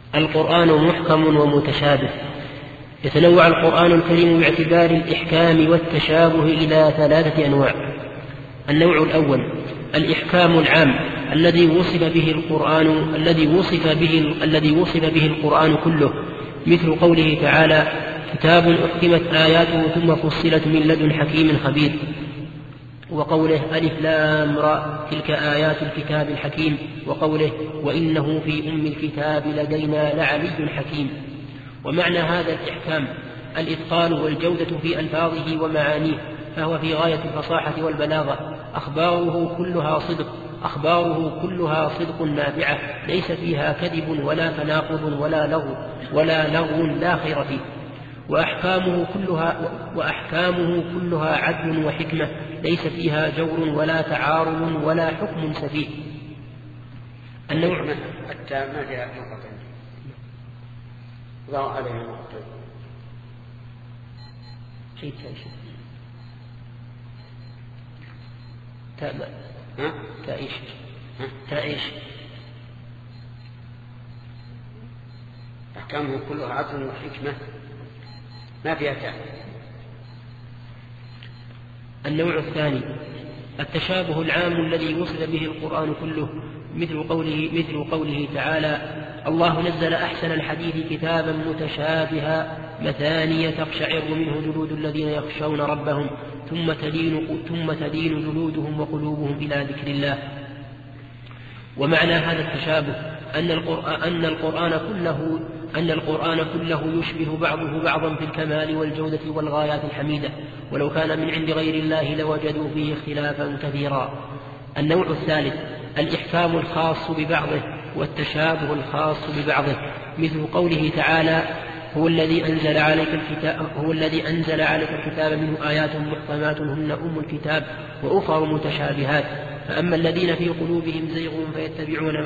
القرآن محكم ومتشابه. يتنوع القرآن الكريم باعتبار الإحكام والتشابه إلى 3 أنواع. النوع الأول الإحكام العام الذي وصف به القرآن كله، مثل قوله تعالى: كتاب أحكمت آياته ثم فصلت من لدن حكيم خبير، وقوله: ألف لام را تلك آيات الكتاب الحكيم، وقوله: وإنه في أم الكتاب لدينا لعلي حكيم. ومعنى هذا الإحكام الإتقان والجودة في ألفاظه ومعانيه، فهو في غاية الفصاحة والبلاغة. أخباره كلها صدق نافعة، ليس فيها كذب ولا تناقض ولا لغو لا خير فيه. وأحكامه كلها عدل وحكمة، ليس فيها جور ولا تعارض ولا حكم سفيه. النوع حتى ما جاء نقطة ضع عليها نقطة شيء تعيش أحكامه كلها عدل وحكمة، ما فيها تعب. النوع الثاني التشابه العام الذي وصف به القرآن كله، مثل قوله تعالى: الله نزل أحسن الحديث كتابا متشابها مثانية تقشعر منه جلود الذين يخشون ربهم ثم تلين جلودهم وقلوبهم إلى ذكر الله. ومعنى هذا التشابه أن القرآن كله يشبه بعضه بعضا في الكمال والجودة والغايات الحميدة، ولو كان من عند غير الله لوجدوا فيه اختلافا كثيرا. النوع الثالث الإحكام الخاص ببعضه والتشابه الخاص ببعضه، مثل قوله تعالى: هو الذي أنزل عليك الكتاب منه آيات محكمات هن أم الكتاب وأخر متشابهات، فأما الذين في قلوبهم زيغ فيتبعون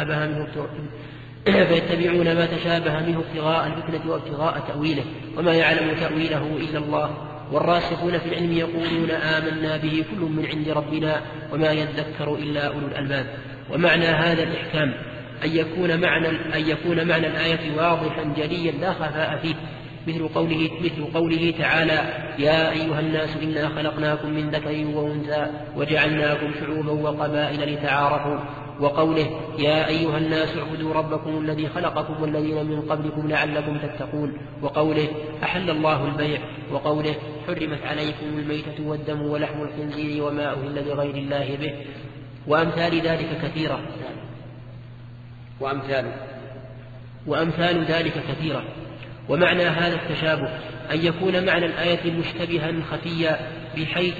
ما تشابه منه ابتغاء الفتنة وابتغاء تأويله، وما يعلم تأويله إلا الله، والراسخون في العلم يقولون آمنا به كل من عند ربنا وما يذكر إلا أولو الألباب. ومعنى هذا الإحكام أن يكون معنى الآية واضحا جليا لا خفاء فيه، مثل قوله تعالى: يا أيها الناس إنا خلقناكم من ذكر وأنثى وجعلناكم شعوبا وقبائل لتعارفوا، وقوله: يا أيها الناس اعبدوا ربكم الذي خلقكم والذين من قبلكم لعلكم تتقون، وقوله: أحل الله البيع، وقوله: حرمت عليكم الميتة والدم ولحم الخنزير وما أهل لغير الله به، وأمثال ذلك كثيرة. ومعنى هذا التشابه أن يكون معنى الآية مشتبها خفيا بحيث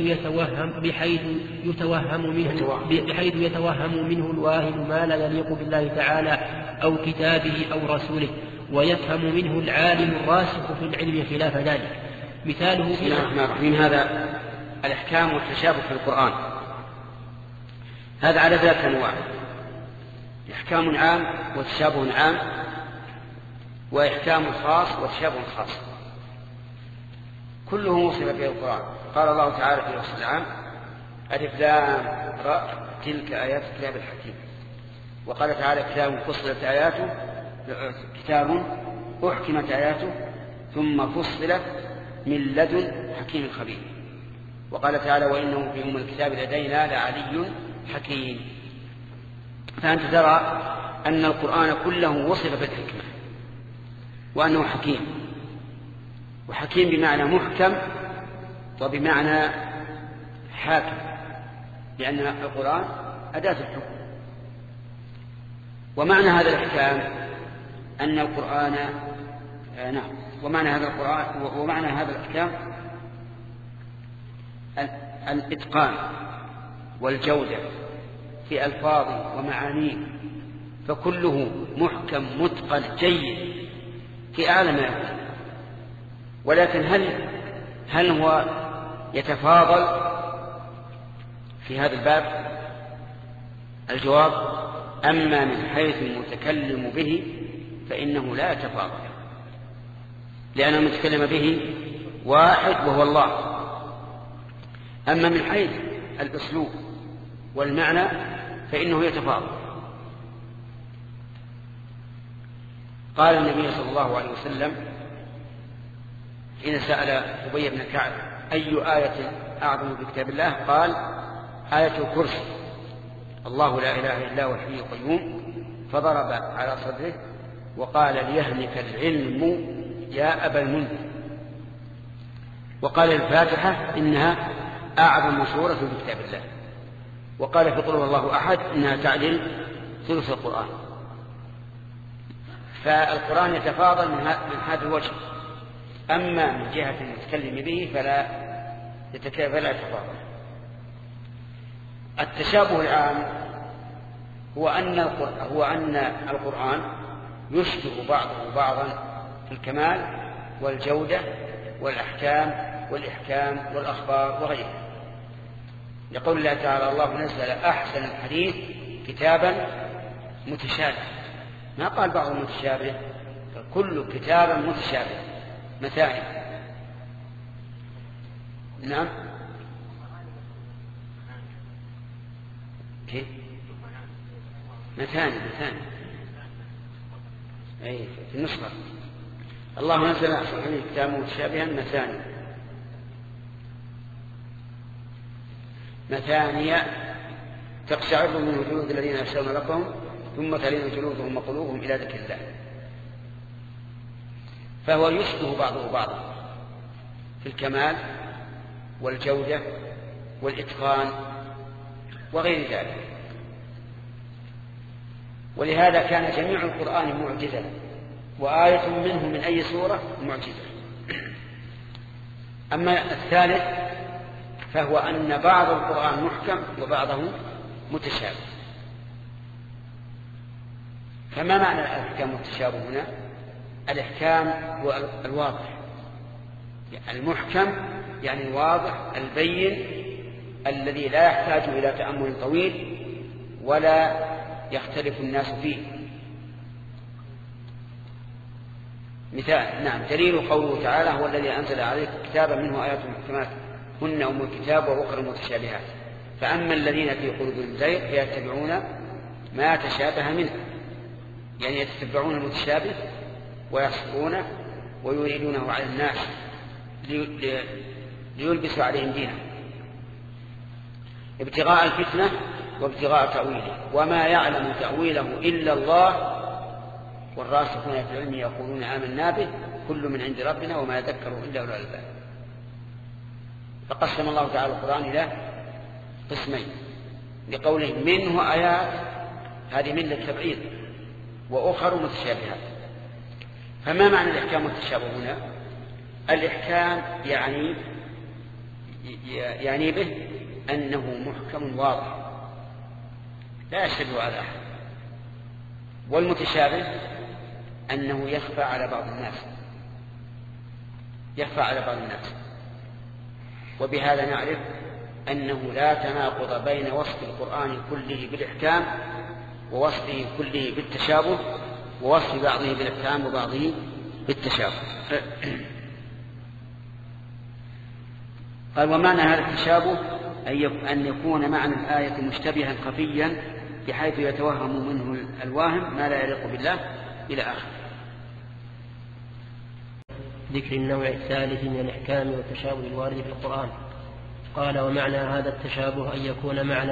يتوهم منه الواهم ما لا يليق بالله تعالى أو كتابه أو رسوله، ويفهم منه العالم الراسخ في العلم خلاف ذلك. مثاله من هذا الإحكام والتشابه في القرآن هذا على 3 أنواع: إحكام عام وتشابه عام، وإحكام خاص وتشابه خاص، كله وصف به القرآن. قال الله تعالى في وصف العام: ألف لام را تلك آيات الكتاب الحكيم، وقال تعالى: كتاب فصلت آياته، كتاب أحكمت آياته ثم فصلت من لدن حكيم خبير، وقال تعالى: وإنه في أم الكتاب لدينا لعلي حكيم. فأنت ترى أن القرآن كله وصف بالحكمة، وأنه حكيم، وحكيم بمعنى محكم وبمعنى حاكم، لأن القرآن أداة الحكم. ومعنى هذا الإحكام أن القرآن ومعنى هذا الإحكام الإتقان والجودة في ألفاظه ومعانيه، فكله محكم متقن جيد في أعلى ما يكون. ولكن هل هو يتفاضل في هذا الباب؟ الجواب: أما من حيث المتكلم به فإنه لا يتفاضل، لأن المتكلم به واحد وهو الله. أما من حيث الأسلوب والمعنى فإنه يتفاضل. قال النبي صلى الله عليه وسلم حين سأل أبي بن كعب أي آية أعظم في كتاب الله؟ قال آية الكرسي، الله لا إله إلا هو الحي القيوم، فضرب على صدره وقال ليهنك العلم يا أبا المنذر. وقال الفاتحة إنها أعظم سورة في كتاب الله. وقال في قل هو الله أحد إنها تعدل ثلث القرآن. فالقرآن يتفاضل من هذا الوجه، أما من جهة المتكلم به فلا يتفاضل. التشابه العام هو أن القرآن يشبه بعضه بعضا في الكمال والجودة والأحكام والإحكام والأخبار وغيرها. يقول الله تعالى الله نزل أحسن الحديث كتابا متشابه، ما قال بعض متشابه، كل كتابا متشابه مثاني. نعم كيف مثاني أي في النسخة الله نزل أحسن الحديث كتابا متشابها مثانية تقشعر من وجود الذين يخشون ربهم ثم تلين جلودهم وقلوبهم إلى ذكر الله. فهو يشبه بعضه بعضا في الكمال والجودة والإتقان وغير ذلك. ولهذا كان جميع القرآن معجزا، وآية منه من أي سورة معجزة. أما الثالث فهو أن بعض القرآن محكم وبعضه متشابه. فما معنى الإحكام والتشابه هنا؟ الإحكام هو الواضح، المحكم يعني الواضح البين الذي لا يحتاج إلى تأمل طويل ولا يختلف الناس فيه. مثال نعم دليل قوله تعالى هو الذي أنزل عليك كتابا منه آيات محكمات هن أم الكتاب وأخرى متشابهات فأما الذين في قلوبهم زيغ فيتبعون ما تشابه منه، يعني يتتبعون المتشابه ويصفونه ويريدونه على الناس ليلبسوا عليهم دينهم ابتغاء الفتنة وابتغاء تأويله وما يعلم تأويله إلا الله والراسخون في العلم يقولون آمنا به كل من عند ربنا وما يذكر إلا أولو الألباب. فقسم الله تعالى القرآن إلى قسمين لقوله منه آيات، هذه من التبعيض، وأخر متشابهات. فما معنى الإحكام والتشابه هنا؟ الإحكام يعني به أنه محكم واضح لا يشتبه على أحد، والمتشابه أنه يخفى على بعض الناس. وبهذا نعرف أنه لا تناقض بين وصف القرآن كله بالإحكام ووصفه كله بالتشابه ووصف بعضه بالإحكام وبعضه بالتشابه. قال ومعنى هذا التشابه أن يكون معنى الآية مشتبها خفيا بحيث يتوهم منه الواهم ما لا يليق بالله إلى آخره. ذكر النوع الثالث من الإحكام والتشابه الوارد في القرآن. قال ومعنى هذا التشابه أن يكون معنى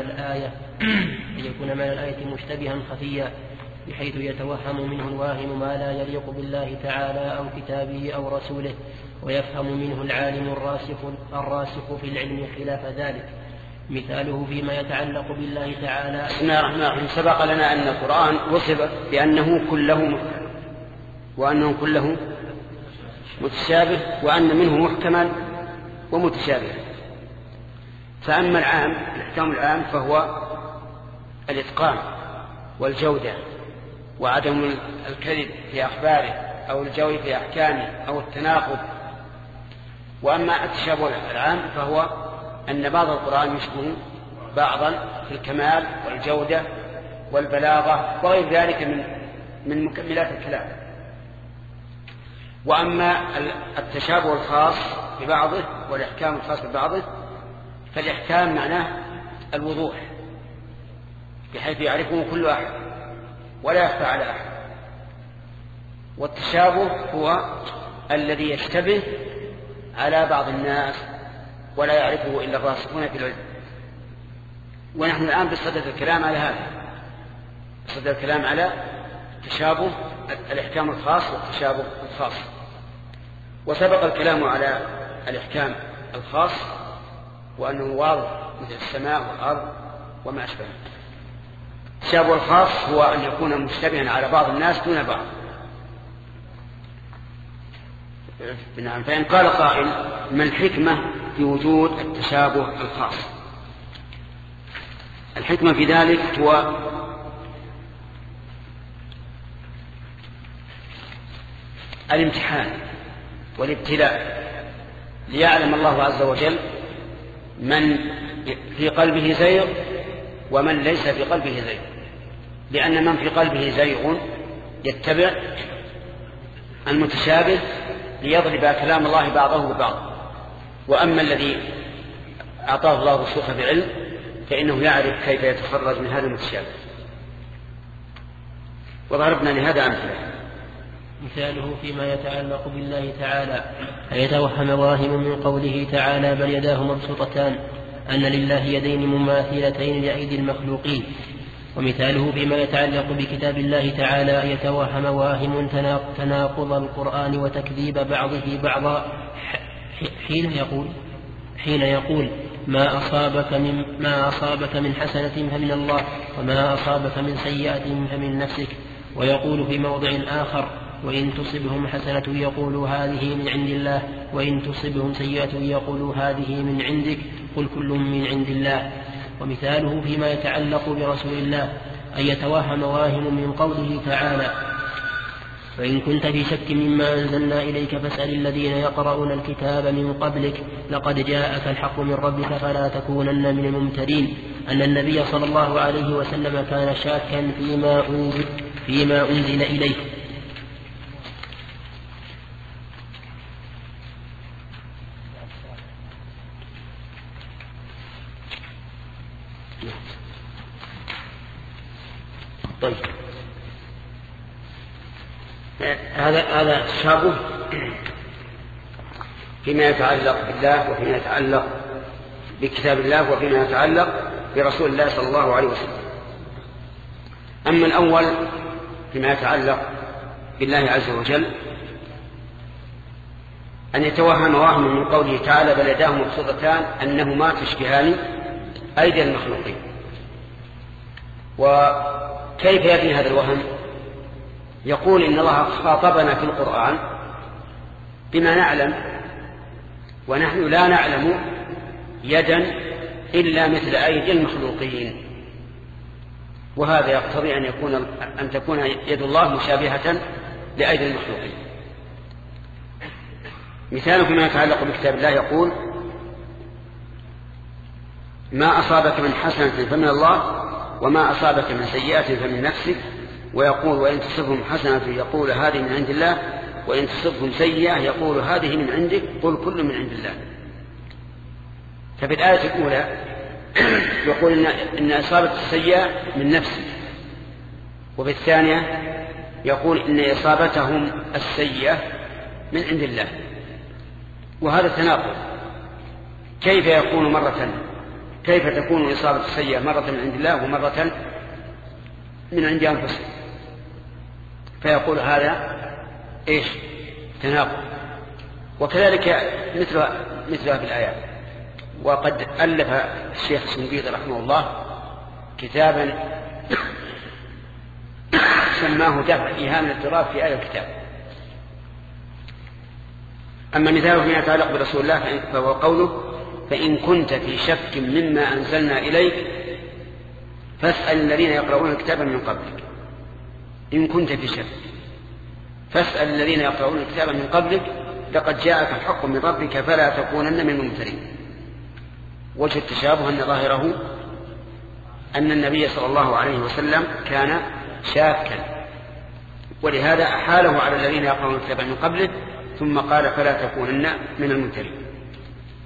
الآية مشتبها خفيا بحيث يتوهم منه الواهم ما لا يليق بالله تعالى أو كتابه أو رسوله ويفهم منه العالم الراسخ في العلم خلاف ذلك. مثاله فيما يتعلق بالله تعالى. بسم الله الرحمن الرحيم. سبق لنا أن القرآن وصف بأنه كله محكم وأنه كله متشابه وأن منه محكما ومتشابه. فأما الإحكام العام فهو الإتقان والجودة وعدم الكذب في أخباره أو الجو في أحكامه أو التناقض. وأما التشابه العام فهو أن بعض القرآن يشبه بعضا في الكمال والجودة والبلاغة وغير ذلك من مكملات الكلام. وأما التشابه الخاص ببعضه والإحكام الخاص ببعضه فالإحكام معناه الوضوح بحيث يعرفه كل أحد ولا يخفى على أحد. والتشابه هو الذي يشتبه على بعض الناس ولا يعرفه إلا الراسخون في العلم. ونحن الآن بصدد الكلام على هذا، بصدد الكلام على تشابه الإحكام الخاص والتشابه الخاص. وسبق الكلام على الإحكام الخاص وأنه واضح مثل السماء والأرض وما أشبه. التشابه الخاص هو أن يكون مشتبها على بعض الناس دون بعض. فإن قال قائل: ما الحكمة في وجود التشابه الخاص؟ الحكمة في ذلك هو الامتحان والابتلاء، ليعلم الله عز وجل من في قلبه زيغ ومن ليس في قلبه زيغ. لأن من في قلبه زيغ يتبع المتشابه ليضرب كلام الله بعضه ببعض، وأما الذي أعطاه الله الرسوخ بعلم فإنه يعرف كيف يتخرج من هذا المتشابه. وضربنا لهذا أمثلة. مثاله فيما يتعلق بالله تعالى أن يتوهم واهم من قوله تعالى: بل يداه مبسوطتان، أن لله يدين مماثلتين لأيدي المخلوقين. ومثاله فيما يتعلق بكتاب الله تعالى أن يتوهم واهم تناقض القرآن وتكذيب بعضه بعضا حين يقول: ما أصابك من حسنة فمن الله، وما أصابك من سيئة فمن نفسك. ويقول في موضع آخر: وإن تصبهم حسنة يقولوا هذه من عند الله، وإن تصبهم سيئة يقولوا هذه من عندك، قل كل من عند الله. ومثاله فيما يتعلق برسول الله أن يتوهم واهم من قوله تعالى: فإن كنت في شك مما أنزلنا إليك فاسأل الذين يقرؤون الكتاب من قبلك لقد جاءك الحق من ربك فلا تكونن من الممترين. أن النبي صلى الله عليه وسلم كان شاكا فيما أنزل إليه. طيب، هذا تشابه فيما يتعلق بالله وفيما يتعلق بكتاب الله وفيما يتعلق برسول الله صلى الله عليه وسلم. أما الأول فيما يتعلق بالله عز وجل أن يتوهم واهم من قوله تعالى: بل يداه مبسوطتان، أنهما تشبهان أيدي المخلوقين. وكيف يبني هذا الوهم؟ يقول: إن الله خاطبنا في القرآن بما نعلم، ونحن لا نعلم يدا إلا مثل أيدي المخلوقين، وهذا يقتضي أن تكون يد الله مشابهة لأيدي المخلوقين. مثال فيما يتعلق بكتاب الله يقول: ما أصابك من حسنة فمن الله، وما أصابك من سيئة فمن نفسك. ويقول: وإن تصبهم حسنة يقول هذه من عند الله، وإن تصبهم سيئة يقول هذه من عندك، قل كل من عند الله. ففي الآية الأولى يقول إن إصابة السيئة من نفسك، وفي الثانية يقول إن إصابتهم السيئة من عند الله. وهذا تناقض. كيف تكون إصابة السيئة مرة من عند الله ومرة من عند أنفسهم؟ فيقول هذا إيش؟ تناقض. وكذلك مثلها في الآيات. وقد ألف الشيخ الشنقيطي رحمه الله كتابا سماه دفع إيهام الاضطراب في آية الكتاب. أما مثاله فيما يتعلق برسول الله فهو قوله: فإن كنت في شك مما أنزلنا إليك فاسأل الذين يقرؤون الكتاب من قبلك. إن كنت في شك فاسأل الذين يقرؤون الكتاب من قبلك لقد جاءك الحق من ربك فلا تكونن من الممترين. وجه التشابه أن ظاهره أن النبي صلى الله عليه وسلم كان شاكا، ولهذا أحاله على الذين يقرؤون الكتاب من قبله، ثم قال: فلا تكونن من الممترين.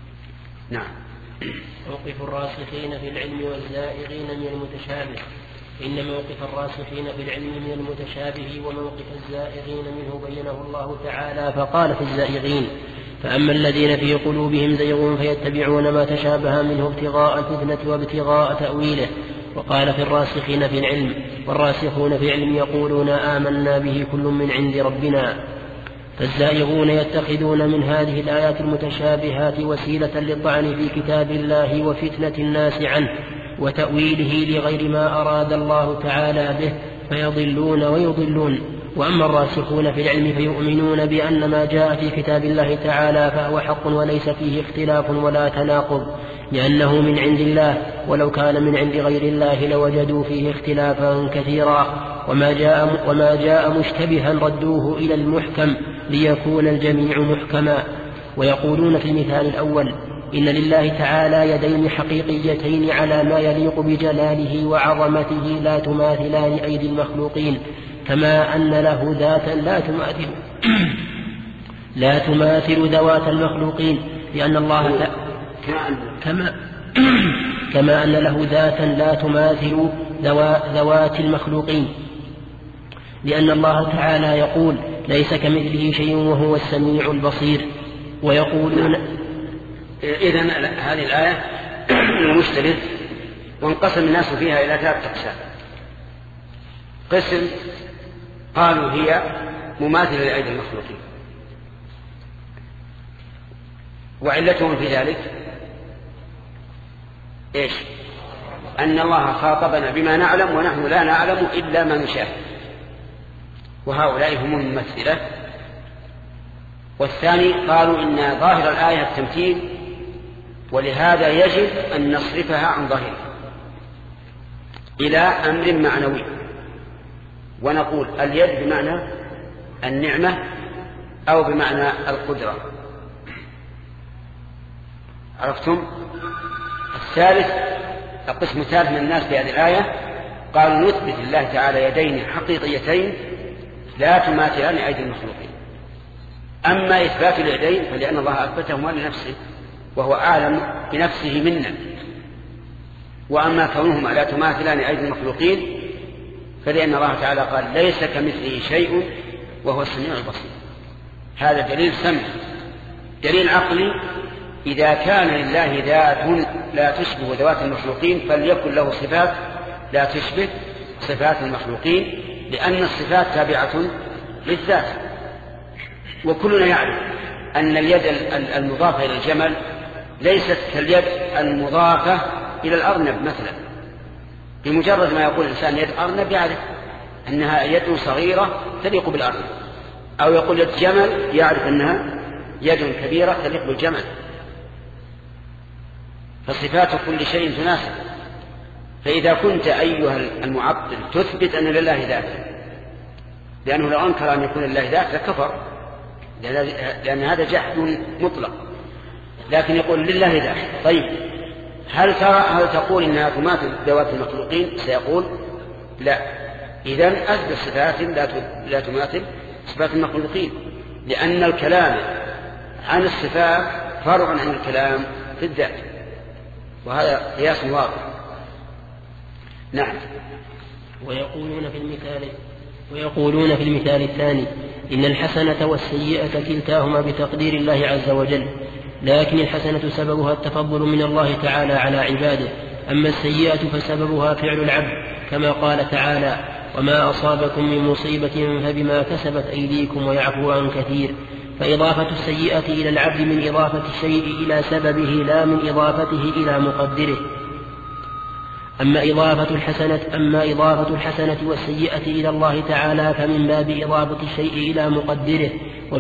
نعم. موقف الراسخين في العلم والزائغين من المتشابه. إن موقف الراسخين في العلم من المتشابه وموقف الزائغين منه بينه الله تعالى فقال في الزائغين: فأما الذين في قلوبهم زيغ فيتبعون ما تشابه منه ابتغاء الفتنة وابتغاء تأويله. وقال في الراسخين في العلم: والراسخون في العلم يقولون آمنا به كل من عند ربنا. فالزائغون يتخذون من هذه الآيات المتشابهات وسيلة للطعن في كتاب الله وفتنة الناس عنه وتأويله لغير ما أراد الله تعالى به، فيضلون ويضلون. وأما الراسخون في العلم فيؤمنون بأن ما جاء في كتاب الله تعالى فهو حق وليس فيه اختلاف ولا تناقض، لأنه من عند الله، ولو كان من عند غير الله لوجدوا فيه اختلافا كثيرا. وما جاء مشتبها ردوه إلى المحكم ليكون الجميع محكما. ويقولون في المثال الأول: إن لله تعالى يدين حقيقيتين على ما يليق بجلاله وعظمته لا تماثلان أيدي المخلوقين، كما أن له ذاتا لا تماثل ذوات المخلوقين، لأن الله كما أن له ذاتا لا تماثل ذوات المخلوقين، لأن الله تعالى يقول: ليس كمثله شيء وهو السميع البصير. ويقولون إذن هذه الآية المشتبه، وانقسم الناس فيها إلى 3 أقسام. قسم قالوا هي مماثلة لأيدي المخلوقين، وعلتهم في ذلك إيش؟ أن الله خاطبنا بما نعلم ونحن لا نعلم إلا ما نشاهد، وهؤلاء هم الممثلة. والثاني قالوا إن ظاهر الآية التمثيل، ولهذا يجب أن نصرفها عن ظاهرها إلى أمر معنوي، ونقول اليد بمعنى النعمة أو بمعنى القدرة. عرفتم؟ الثالث، القسم الثالث من الناس في هذه الآية قالوا نثبت الله تعالى يدين حقيقيتين لا تماثلان أيدي المخلوقين. أما إثبات اليدين فلأن الله أثبتهما لنفسه وهو أعلم بنفسه منا، وأما كونهما لا تماثلان أيدي المخلوقين فلأن الله تعالى قال: ليس كمثله شيء وهو السميع البصير. هذا دليل سمع، دليل عقلي. إذا كان لله ذات لا تشبه ذوات المخلوقين فليكن له صفات لا تشبه صفات المخلوقين، لأن الصفات تابعة للذات. وكلنا يعلم أن اليد المضافة إلى الجمل ليست كاليد المضافة إلى الأرنب مثلا. بمجرد ما يقول الإنسان يد أرنب يعرف أنها يد صغيرة تليق بالأرنب، أو يقول يد جمل يعرف أنها يد كبيرة تليق بالجمل. فصفات كل شيء تناسب. فإذا كنت أيها المعطل تثبت أن لله ذات، لأنه لو أنكر أن يكون لله ذات لكفر، لأن هذا جحد مطلق. لكن يقول لله ذات، طيب هل تقول إنها تماثل ذوات المخلوقين؟ سيقول لا. إذن أثبت صفات لا تماثل صفات المخلوقين، لأن الكلام عن الصفات فرع عن الكلام في الذات، وهذا قياس واضح. نعم. ويقولون في المثال الثاني: إن الحسنة والسيئة كلتاهما بتقدير الله عز وجل، لكن الحسنة سببها التفضل من الله تعالى على عباده، أما السيئة فسببها فعل العبد، كما قال تعالى: وما أصابكم من مصيبة فبما كسبت أيديكم ويعفو عن كثير. فإضافة السيئة إلى العبد من إضافة الشيء إلى سببه لا من إضافته إلى مقدره. أما إضافة الحسنة والسيئة إلى الله تعالى فمن باب إضافة الشيء إلى مقدره،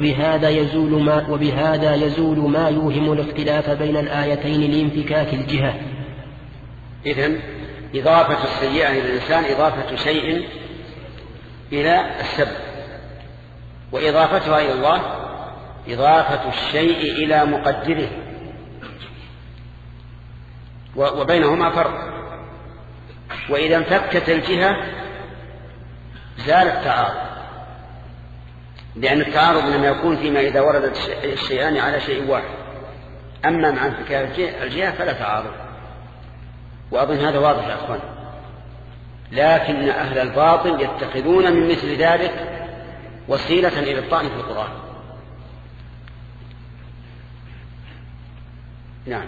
وبهذا يزول ما يوهم الاختلاف بين الآيتين لانفكاك الجهة. إذن إضافة السيئة إلى الإنسان إضافة شيء إلى السبب، وإضافتها إلى الله إضافة الشيء إلى مقدره، وبينهما فرق. وإذا انفكت الجهة زال التعارض، لأن التعارض لما يكون فيما إذا ورد الشيئان على شيء واحد. أما مع انفكاك الجهة فلا تعارض. وأظن هذا واضح يا أخوان. لكن أهل الباطل يتخذون من مثل ذلك وسيلة إلى الطعن في القرآن. نعم.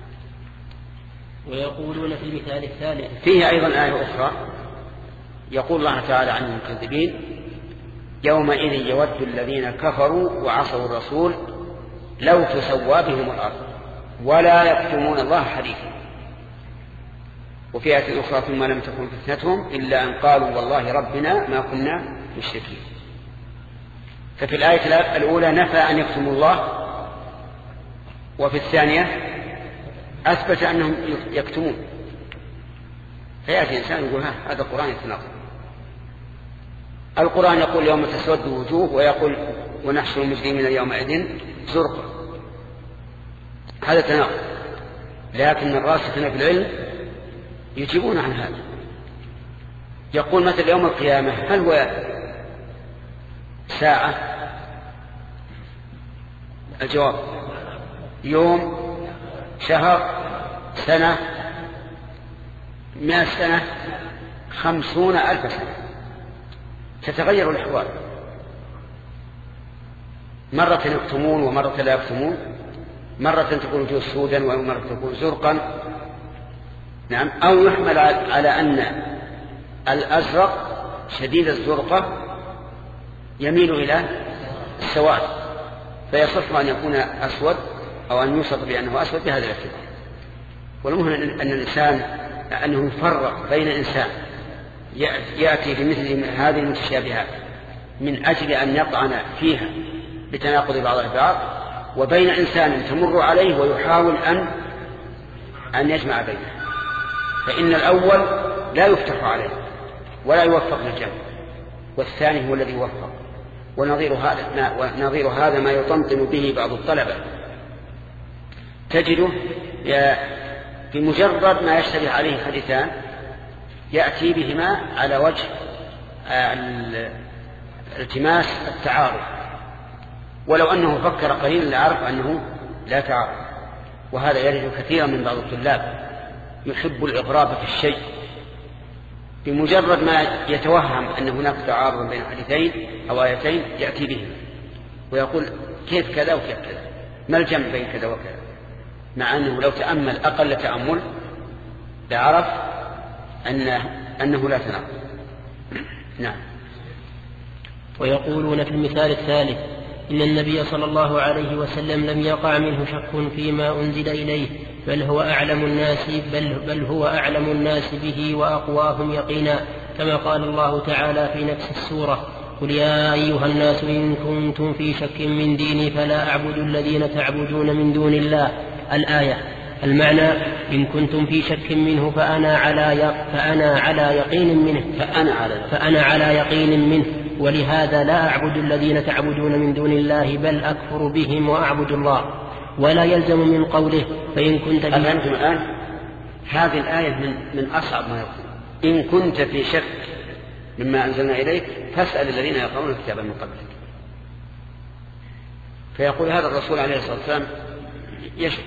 ويقولون في المثال الثالث فيه أيضا آية أخرى يقول الله تعالى عن المكذبين: يومئذ يود الذين كفروا وعصوا الرسول لو تسوى بهم الأرض ولا يكتمون الله حديثا. وفي آية أخرى: ثم لم تكن فتنتهم إلا أن قالوا والله ربنا ما كنا مشركين. ففي الآية الأولى نفى أن يكتموا الله، وفي الثانية أثبت أنهم يكتمون. فيأتي إنسان يقول هذا القرآن يتناقض. القرآن يقول يوم تسود وجوه، ويقول ونحشر المجرمين يومئذ زرقا. هذا تناقض. لكن الراسخون في العلم يجيبون عن هذا. يقول مثل يوم القيامة هل هو ساعة؟ الجواب: يوم، شهر، سنة، 100 سنة، 50,000 سنة. تتغير الأحوال، مرة يكتمون ومرة لا يكتمون، مرة تكون وجوه سودا ومرة تكون زرقا. نعم. أو يحمل على أن الأزرق شديد الزرقة يميل إلى السواد، فيصح أن يكون أسود أو أن يوصف بأنه أسود بهذا الاعتبار. والمهم أن الإنسان أنه يفرق بين إنسان يأتي بمثل هذه المتشابهات من أجل أن يطعن فيها بتناقض بعضها البعض، وبين إنسان تمر عليه ويحاول أن يجمع بينه. فإن الأول لا يفتح عليه ولا يوفق للجمع، والثاني هو الذي يوفق. ونظير هذا ما يطمطم به بعض الطلبة، تجده بمجرد ما يشتبه عليه حديثان يأتي بهما على وجه التماس التعارض، ولو أنه فكر قليلا لعرف أنه لا تعارض. وهذا يرد كثيرا من بعض الطلاب، يحب الإغراب في الشيء، بمجرد ما يتوهم أن هناك تعارض بين حديثين أو آيتين يأتي بهما ويقول كيف كذا وكيف كذا، ما الجمع بين كذا وكذا، مع أنه لو تأمل أقل تأمل لعرف أنه لا تناقض. نعم. ويقولون في المثال الثالث: إن النبي صلى الله عليه وسلم لم يقع منه شك فيما أنزل إليه، بل هو أعلم الناس به وأقواهم يقينا، كما قال الله تعالى في نفس السورة: قل يا أيها الناس إن كنتم في شك من ديني فلا أعبد الذين تعبدون من دون الله. الآية. المعنى: إن كنتم في شك منه فأنا على يقين منه، ولهذا لا أعبد الذين تعبدون من دون الله، بل أكفر بهم وأعبد الله. ولا يلزم من قوله فإن كنت في أنتم الآن هذه الآية من أصعب ما يكون. إن كنت في شك مما أنزلنا إليك فاسأل الذين يقرؤون الكتاب من قبلك. فيقول هذا الرسول عليه الصلاة والسلام يشك.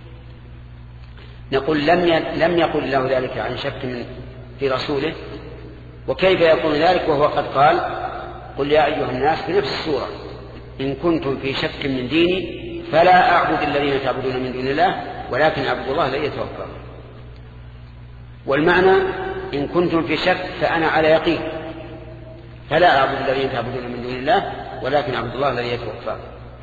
نقول لم يقل الله ذلك عن شك في رسوله، وكيف يكون ذلك وهو قد قال: قل يا أيها الناس في نفس السورة: إن كنتم في شك من ديني فلا أعبد الذين تعبدون من دون الله ولكن أعبد الله الذي يتوفاكم. والمعنى: إن كنتم في شك فأنا على يقين، فلا أعبد الذين تعبدون من دون الله ولكن أعبد الله الذي يتوفاكم.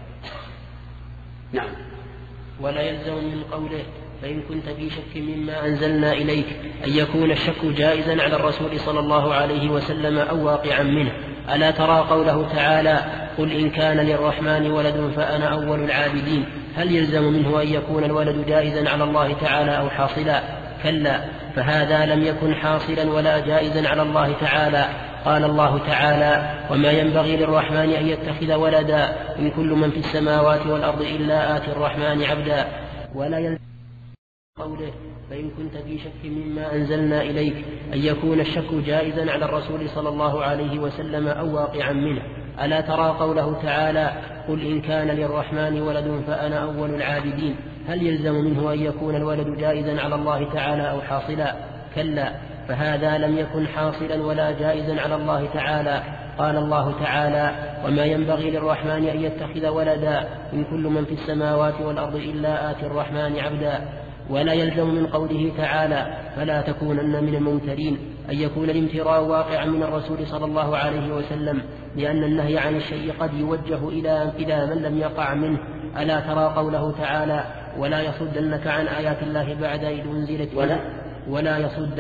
نعم. ولا يلزم من قوله فإن كنت في شك مما أنزلنا إليك أن يكون الشك جائزا على الرسول صلى الله عليه وسلم أو واقعا منه. ألا ترى قوله تعالى: قل إن كان للرحمن ولد فأنا أول العابدين؟ هل يلزم منه أن يكون الولد جائزا على الله تعالى أو حاصلا؟ كلا، فهذا لم يكن حاصلا ولا جائزا على الله تعالى. قال الله تعالى: وما ينبغي للرحمن أن يتخذ ولدا، إن كل من في السماوات والأرض إلا آتي الرحمن عبدا. ولا يلزم قوله فإن كنت في شك مما أنزلنا إليك أن يكون الشك جائزا على الرسول صلى الله عليه وسلم أو واقعا منه. ألا ترى قوله تعالى: قل إن كان للرحمن ولد فأنا أول العابدين؟ هل يلزم منه أن يكون الولد جائزا على الله تعالى أو حاصلا؟ كلا، فهذا لم يكن حاصلا ولا جائزا على الله تعالى. قال الله تعالى: وما ينبغي للرحمن أن يتخذ ولدا إن كل من في السماوات والأرض إلا آتي الرحمن عبدا. ولا يلزم من قوله تعالى: فلا تكونن من الممترين أن يكون الامتراء واقعا من الرسول صلى الله عليه وسلم، لأن النهي عن الشيء قد يوجه إلى من لم يقع منه. ألا ترى قوله تعالى: ولا يصدنك عن آيات الله بعد إذ أنزلت ولا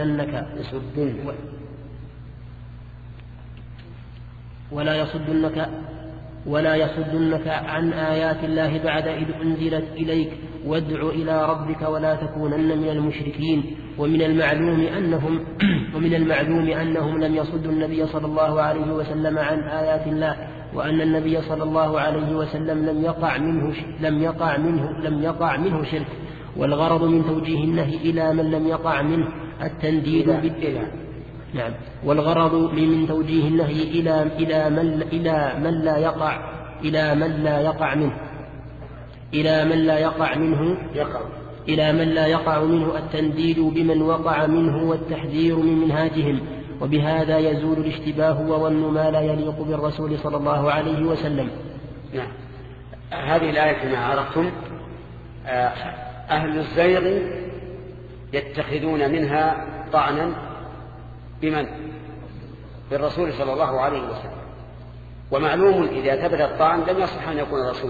يصدنك عن آيات الله بعد إذ أنزلت إليك وادع إلى ربك ولا تكونن من المشركين. ومن المعلوم أنهم لم يصدوا النبي صلى الله عليه وسلم عن آيات الله، وأن النبي صلى الله عليه وسلم لم يقع منه شرك. والغرض من توجيه النهي إلى من لم يقع منه التنديد نعم. والغرض من توجيه النهي إلى من لا يقع منه التنديد بمن وقع منه والتحذير من منهاجهم، وبهذا يزول الاشتباه وظن ما لا يليق بالرسول صلى الله عليه وسلم. نعم. هذه الآية كما عرفتم أهل الزيغ يتخذون منها طعنا بمن؟ بالرسول صلى الله عليه وسلم. ومعلوم إذا ثبت الطعن لم يصح أن يكون رسولا،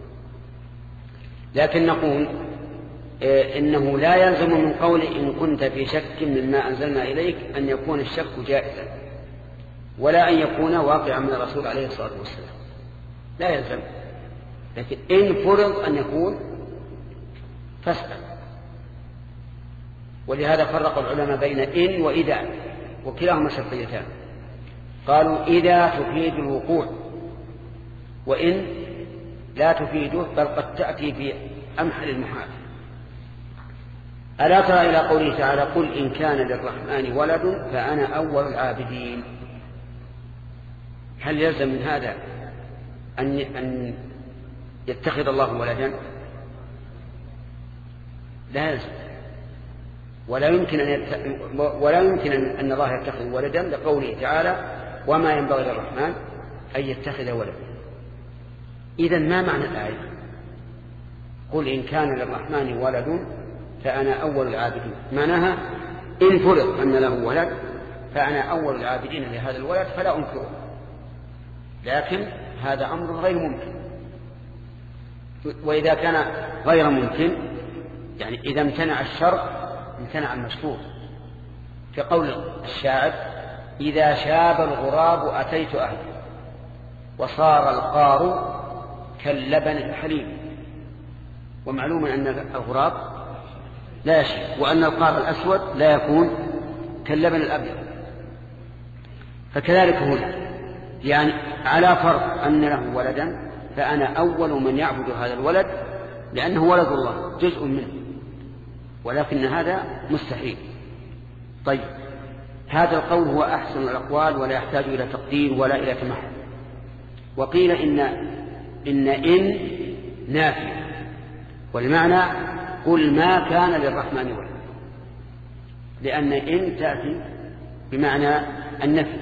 لكن نقول إنه لا يلزم من قول إن كنت في شك مما أنزلنا إليك أن يكون الشك جائزا، ولا أن يكون واقعا من الرسول عليه الصلاة والسلام، لا يلزم. لكن إن فرض أن يكون فاسأل. ولهذا فرق العلماء بين إن وإذا، وكلاهما شرطيتان. قالوا إذا تفيد الوقوع، وإن لا تفيده، بل قد تأتي في أمحل المحال. ألا ترى إلى قوله تعالى: قل إن كان للرحمن ولد فأنا أول العابدين. هل يلزم من هذا أن يتخذ الله ولدا؟ لا يلزم. ولا يمكن أن الله يتخذ ولدا، لقوله تعالى: وما ينبغي للرحمن أن يتخذ ولدا. إذن ما معنى الآية؟ قل إن كان للرحمن ولد فأنا أول العابدين، معناها إن فرض أن له ولد فأنا أول العابدين لهذا الولد فلا أنكره. لكن هذا أمر غير ممكن. وإذا كان غير ممكن، يعني إذا امتنع الشرع امتنع المشروع، كقول الشاعر: إذا شاب الغراب أتيت أهلي وصار القار كاللبن الحليب. ومعلوم أن الغراب لا يشيب، وأن القار الأسود لا يكون كاللبن الأبيض. فكذلك هنا، يعني على فرض أن له ولدا فأنا أول من يعبد هذا الولد، لأنه ولد الله جزء منه، ولكن هذا مستحيل. طيب، هذا القول هو أحسن الأقوال ولا يحتاج إلى تقدير ولا إلى تمحل. وقيل إن نافية، والمعنى قل ما كان للرحمن ولد، لأن إن تأتي بمعنى النفي.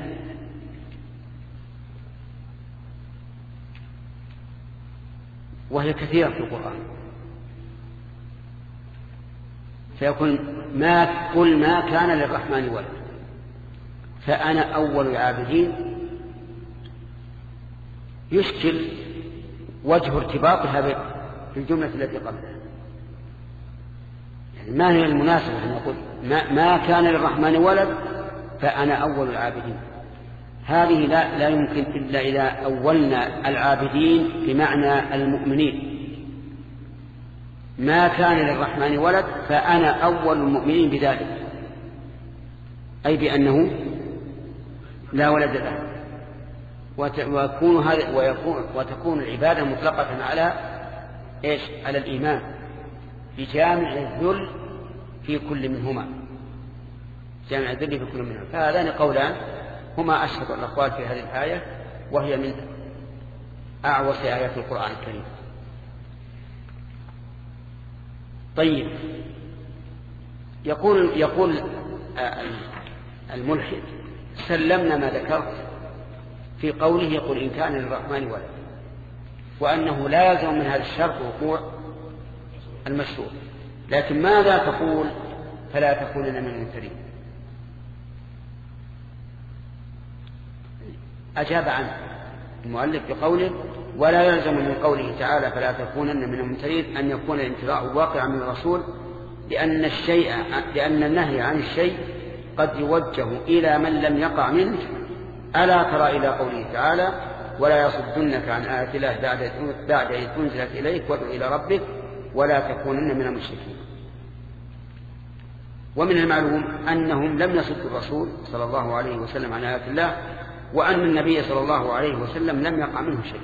وهي كثيرة في القرآن، فيقول قل ما كان للرحمن ولد فأنا أول العابدين. يشكل وجه ارتباطها في الجملة التي قبلها، يعني ما هي المناسبة أن نقول ما كان للرحمن ولد فأنا أول العابدين؟ هذه لا يمكن إلا إذا أولنا العابدين بمعنى المؤمنين. ما كان للرحمن ولد فأنا أول المؤمنين بذلك، أي بأنه لا ولد له. وتكون العبادة مطلقة على إيش؟ على الإيمان بجامع الذل في كل منهما، جامع الذل في كل منهما. فهذان قولان هما أشهر الأقوال في هذه الآية، وهي من أعوص آيات القرآن الكريم. طيب، يقول الملحد سلمنا ما ذكرت في قوله يقول إن كان للرحمن ولد، وأنه لا يلزم من هذا الشرط وقوع المشروع. لكن ماذا تقول فلا تكونن من الممترين؟ أجاب عنه المؤلف بقوله ولا يلزم من قوله تعالى فلا تكونن من الممترين أن يكون الامتراء واقعا من الرسول، لأن النهي عن الشيء قد يوجه إلى من لم يقع منه. ألا ترى إلى قوله تعالى ولا يصدنك عن آيات الله بعد إذ أنزلت إليك وادع إلى ربك ولا تكونن من المشركين. ومن المعلوم أنهم لم يصدوا الرسول صلى الله عليه وسلم عن آيات الله، وأن النبي صلى الله عليه وسلم لم يقع منه شيء.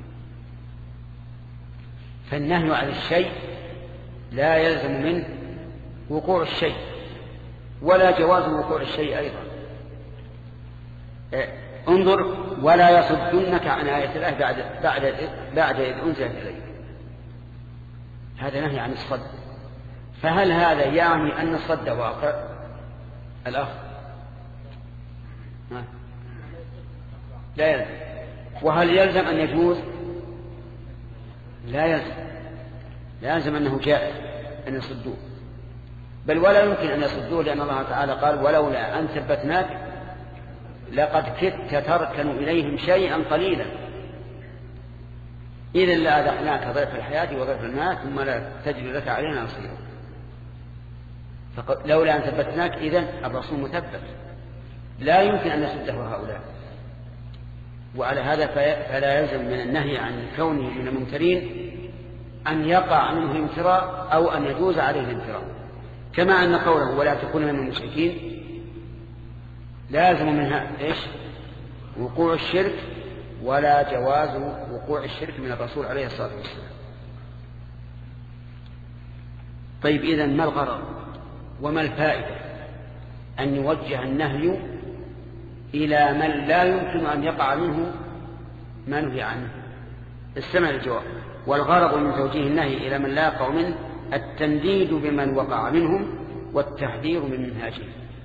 فالنهي عن الشيء لا يلزم منه وقوع الشيء ولا جواز وقوع الشيء أيضا. انظر ولا يصدنك عن آية الله بعد إذ أنزلت إليك، هذا نهي عن الصد. فهل هذا يعني أن الصد واقع؟ الأخ لا يلزم. وهل يلزم أن يجوز؟ لا يلزم، لا يلزم أنه جائز أن يصدوه، بل ولا يمكن أن يصدوه، لأن الله تعالى قال ولولا أن ثبتناك لقد كدت تركن إليهم شيئا قليلا إذا لأذقناك ضيف الحياة وضيف المات ثم لا تجد لك علينا نصيرا. لولا أن ثبتناك إذن الرسول مثبت، لا يمكن أن يصده هؤلاء. وعلى هذا فلا يلزم من النهي عن كونه من الممترين أن يقع منه الامتراء أو أن يجوز عليه الامتراء، كما أن قوله ولا تكون من المشركين لازم منها إيش؟ وقوع الشرك ولا جواز وقوع الشرك من الرسول عليه الصلاة والسلام. طيب إذن ما الغرض وما الفائدة أن يوجه النهي إلى من لا يمكن أن يقع منه ما نهي عنه؟ استمع الجواب. والغرض من توجيه النهي إلى من لا يقع منه التنديد بمن وقع منهم والتحذير من منهاجه،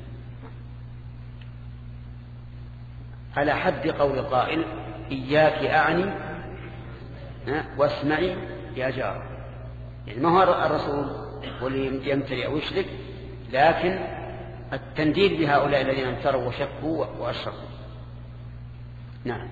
على حد قول القائل إياك أعني واسمعي يا جار. يعني ما هو الرسول واللي يمتري أو يشرك، لكن التنديد بهؤلاء الذين امتروا وشكوا وأشركوا. نعم.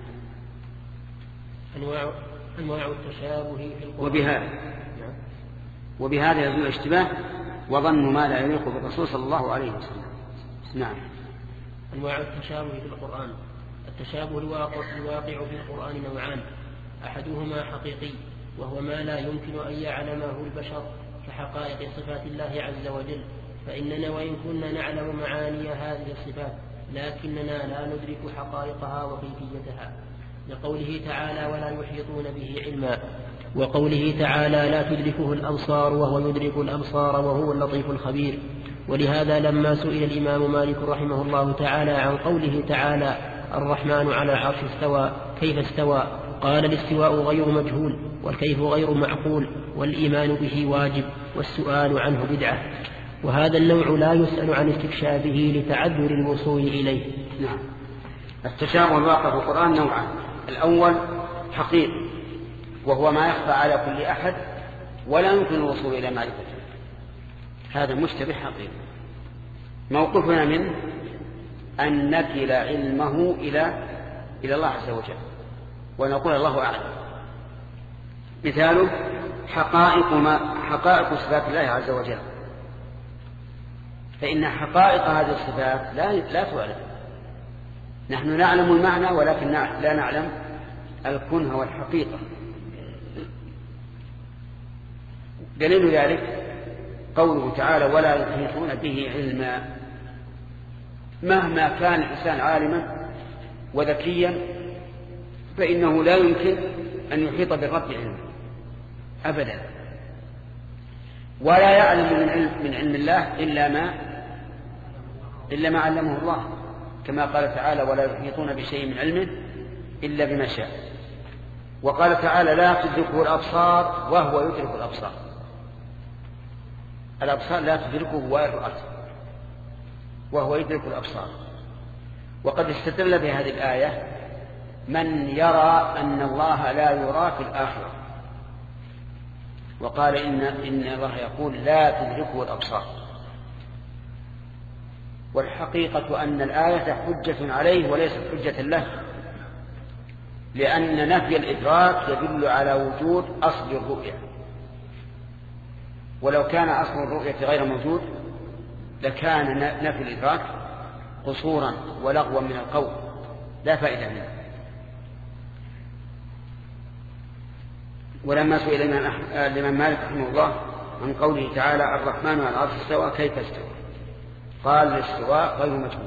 أنواع التشابه في القرآن. وبهذا يزول الاشتباه وظن ما لا يليق بالرسول صلى الله عليه وسلم. نعم. أنواع التشابه في القرآن. التشابه الواقع في القرآن نوعان، أحدهما حقيقي وهو ما لا يمكن أن يعلمه البشر كحقائق صفات الله عز وجل، فإننا وإن كنا نعلم معاني هذه الصفات لكننا لا ندرك حقائقها وكيفيتها، لقوله تعالى ولا يحيطون به علما، وقوله تعالى لا تدركه الأبصار وهو يدرك الأبصار وهو اللطيف الخبير. ولهذا لما سئل الإمام مالك رحمه الله تعالى عن قوله تعالى الرحمن على العرش استوى كيف استوى، قال الاستواء غير مجهول والكيف غير معقول والإيمان به واجب والسؤال عنه بدعة. وهذا النوع لا يسأل عن استكشافه لتعذر الوصول إليه. نعم. التشابه الواقع في القرآن نوعان، الأول حقيقي وهو ما يخفى على كل أحد ولا يمكن الوصول إلى معرفته، هذا مشتبه حقيقي موقفنا منه أن نكل علمه إلى الله عز وجل ونقول الله أعلم. مثاله حقائق صفات الله عز وجل، فإن حقائق هذه الصفات لا تعلم. نحن نعلم المعنى ولكن لا نعلم الكنه والحقيقة. دليل ذلك قوله تعالى ولا يحيطون به علما. مهما كان الإنسان عالما وذكيا فإنه لا يمكن أن يحيط بالرب علما أبدا، ولا يعلم من علم الله إلا ما علمه الله، كما قال تعالى ولا يحيطون بشيء من علمه إلا بما شاء. وقال تعالى لا تدركه الأبصار وهو يدرك الأبصار. الأبصار لا تدركه وهو يدرك الأبصار. وقد استدل بهذه الآية من يرى أن الله لا يرى في الآخرة، وقال إن الله يقول لا تدركه الأبصار. والحقيقة أن الآية حجة عليه وليست حجة له، لأن نفي الإدراك يدل على وجود أصل الرؤية، ولو كان أصل الرؤية غير موجود لكان نفي الإدراك قصورا ولغوا من القول لا فائدة منه. ولما سئل الإمام مالك رحمه الله عن قوله تعالى الرحمن على العرش استوى كيف استوى، قال الاستواء غير مجهول.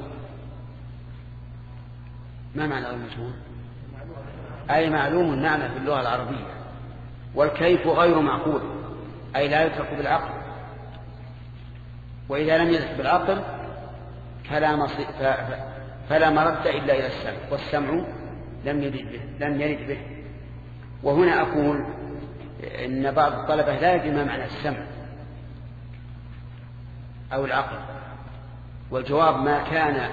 ما معنى غير مجهول؟ أي معلوم المعنى في اللغة العربية. والكيف غير معقول، أي لا يدرك بالعقل، وإذا لم يدرك بالعقل فلا مرد إلا إلى السمع، والسمع لم يرد به. وهنا أقول إن بعض الطلبة لا يدري ما معنى السمع أو العقل، والجواب ما كان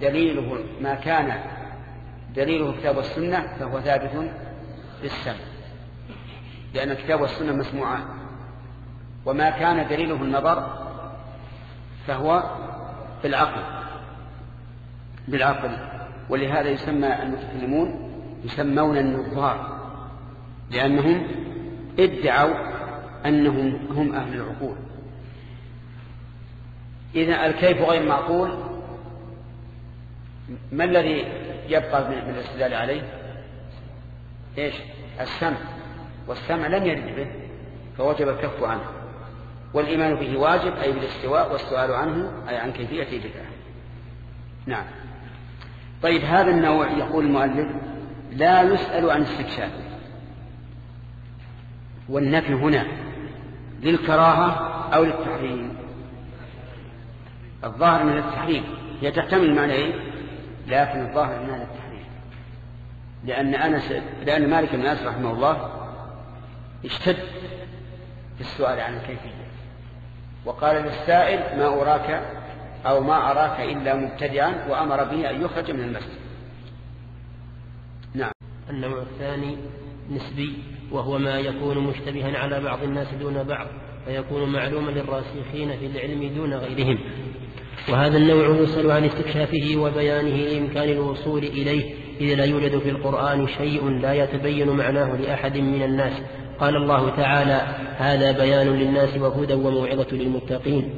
دليله كتاب والسنة فهو ثابت بالسمع، لأن الكتاب والسنة مسموعان. وما كان دليله النظر فهو بالعقل. ولهذا يسمى المتكلمون يسمون النظار، لأنهم ادعوا أنهم هم أهل العقول. إذا الكيف غير معقول، ما الذي يبقى من الاستدلال عليه؟ إيش؟ السمع، والسمع لم يرد به فوجب الكف عنه، والإيمان به واجب أي بالاستواء، والسؤال عنه أي عن كيفية بدعة. نعم. طيب هذا النوع يقول المؤلف لا يسأل عن استكشاف، والنفي هنا للكراهة أو للتحريم؟ الظاهر من التحريم، هي تحتمل معنيين لكن الظاهر من التحريم، لأن مالك بن أنس رحمه الله اشتد في السؤال عن الكيفية، وقال للسائل ما أراك إلا مبتدعا، وأمر به أن يخرج من المسجد. نعم. النوع الثاني نسبي، وهو ما يكون مشتبها على بعض الناس دون بعض، فيكون معلوما للراسخين في العلم دون غيرهم. وهذا النوع يسأل عن استكشافه وبيانه لإمكان الوصول إليه، إذ لا يوجد في القرآن شيء لا يتبين معناه لأحد من الناس. قال الله تعالى هذا بيان للناس وهدى وموعظة للمتقين.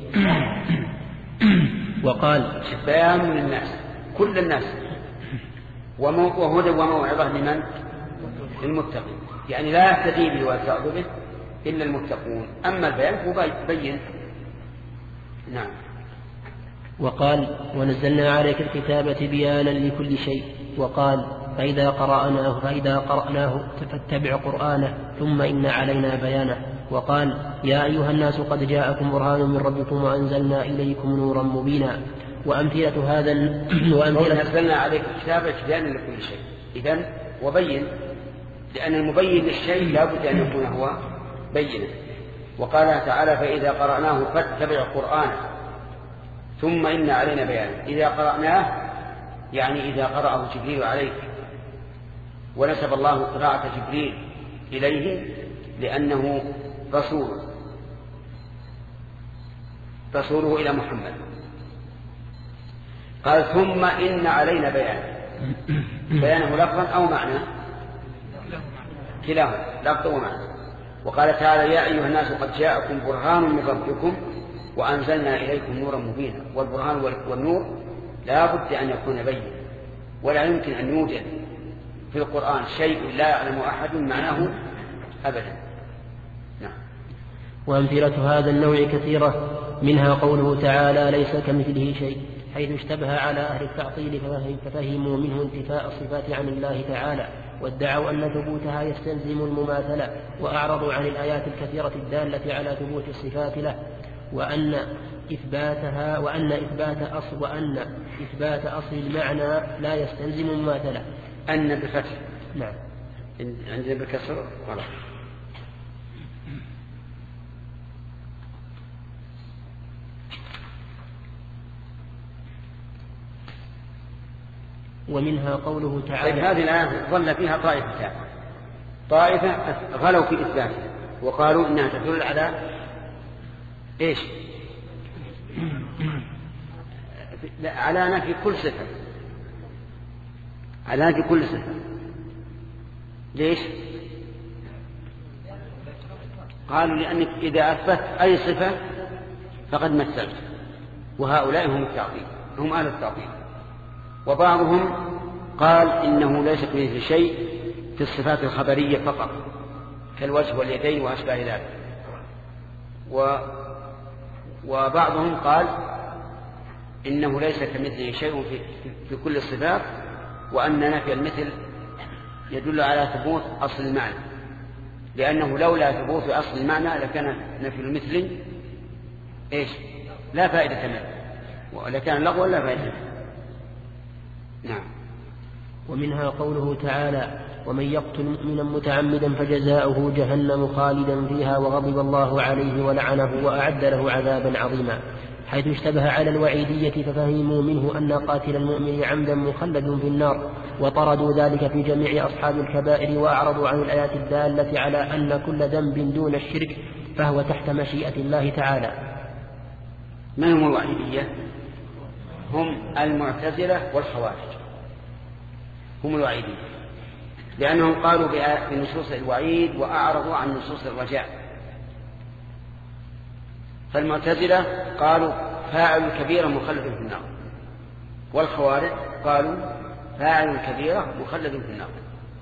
وقال بيان للناس كل الناس، وهدى وموعظة لمن؟ للمتقين، يعني لا يهتدي به ويتعظ به إلا المتقون، أما البيان هو بين. نعم. وقال ونزلنا عليك الكتاب تبيانا لكل شيء. وقال فإذا قرأناه فاتبع قرآنه ثم إن علينا بيانه. وقال يا أيها الناس قد جاءكم برهان من ربكم وأنزلنا إليكم نورا مبينا. وأمثلة هذا نزلنا عليك الكتاب تبيانا لكل شيء، إذن وبين، لأن المبين للشيء لا بد أن يكون هو بينا. وقال تعالى فإذا قرأناه فاتبع قرآنه ثم إن علينا بيانه. إذا قرأناه يعني إذا قرأه جبريل عليك، ونسب الله قراءة جبريل إليه لأنه رسوله إلى محمد. قال ثم إن علينا بيانه، بيانه لفظا أو معنى، كلاهما لفظ ومعنى. وقال تعالى يا أيها الناس قد جاءكم برهان من ربكم وأنزلنا إليكم نورا مبينا. والبرهان والنور لا بد أن يكون بينا، ولا يمكن أن يوجد في القرآن شيء لا يعلم أحد معناه أبدا. نعم. وأمثلة هذا النوع كثيرة، منها قوله تعالى ليس كمثله شيء، حيث اشتبه على أهل التعطيل ففهموا منه انتفاء الصفات عن الله تعالى، وادعوا أن ثبوتها يستلزم المماثلة، وأعرضوا عن الآيات الكثيرة الدالة على ثبوت الصفات له، وأن إثبات أصل المعنى لا يستلزم المماثلة. أن بفتح. نعم. عندنا بالكسر غلط. ومنها قوله تعالى. طيب هذه الآية ظل فيها طائفتان، طائفة غلوا في إثباته وقالوا إنها تدل على إيش؟ على نفي كل صفة، على نفي كل صفة. ليش؟ قالوا لأنك إذا أثبت أي صفة فقد مثلت، وهؤلاء هم التعطيل، هم أهل التعطيل. وبعضهم قال إنه ليس كمثله شيء في الصفات الخبرية فقط كالوجه واليدين وأشباه ذلك. وبعضهم قال إنه ليس كمثله شيء في كل الصفات، وأن نفي المثل يدل على ثبوت أصل المعنى، لأنه لولا ثبوت أصل المعنى لكان نفي المثل إيش؟ لا فائدة منه، ولكان لغوا لا فائدة منه. نعم. ومنها قوله تعالى: ومن يقتل مؤمنا متعمدا فجزاؤه جهنم خالدا فيها وغضب الله عليه ولعنه وأعد له عذابا عظيما، حيث اشتبه على الوعيدية ففهموا منه أن قاتل المؤمن عمدا مخلد في النار، وطردوا ذلك في جميع أصحاب الكبائر، وأعرضوا عن الآيات الدالة على أن كل ذنب دون الشرك فهو تحت مشيئة الله تعالى. من هم الوعيدية؟ هم المعتزلة والخوارج، هم الوعيدية، لأنهم قالوا بنصوص الوعيد وأعرضوا عن نصوص الرجاء. فالمعتزلة قالوا فاعل الكبيرة مخلد في النار، والخوارج قالوا فاعل الكبيرة مخلد في النار.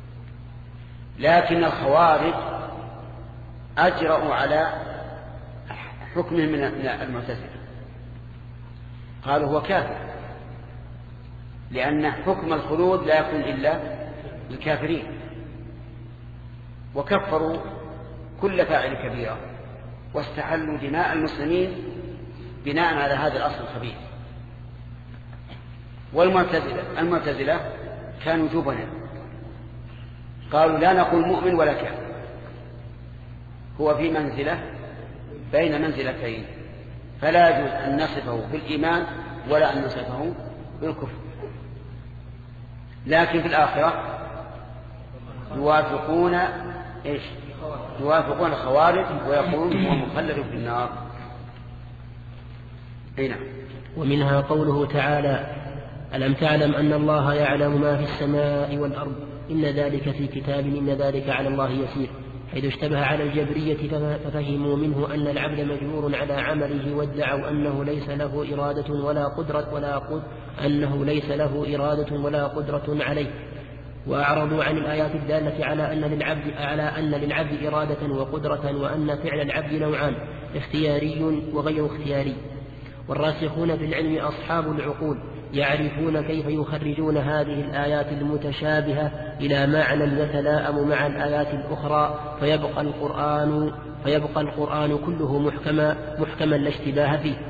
لكن الخوارج أجرأوا على حكمهم من المعتزلة، قالوا هو كافر، لأن حكم الخلود لا يكون إلا للكافرين، وكفروا كل فاعل كبيرة واستحلوا دماء المسلمين بناء على هذا الأصل الخبيث. والمعتزلة كانوا جبنا، قالوا لا نقول مؤمن ولا كافر، هو في منزلة بين منزلتين، فلا يجوز أن نصفه بالإيمان ولا أن نصفه بالكفر. لكن في الآخرة يوافقون إيش؟ يوافقون الخوارج ويقولون هو مخلد في النار. هنا. ومنها قوله تعالى: ألم تعلم أن الله يعلم ما في السماء والأرض إن ذلك في كتاب إن ذلك على الله يسير، حيث اشتبه على الجبرية ففهموا منه أن العبد مجبور على عمله، وادعوا أنه ليس له إرادة ولا قدرة عليه، وأعرضوا عن الآيات الدالة على أن للعبد إرادة وقدرة، وأن فعل العبد نوعان: اختياري وغير اختياري. والراسخون في العلم أصحاب العقول يعرفون كيف يخرجون هذه الآيات المتشابهة إلى معنى يتلائم مع الآيات الأخرى، فيبقى القرآن كله محكما لا اشتباه فيه.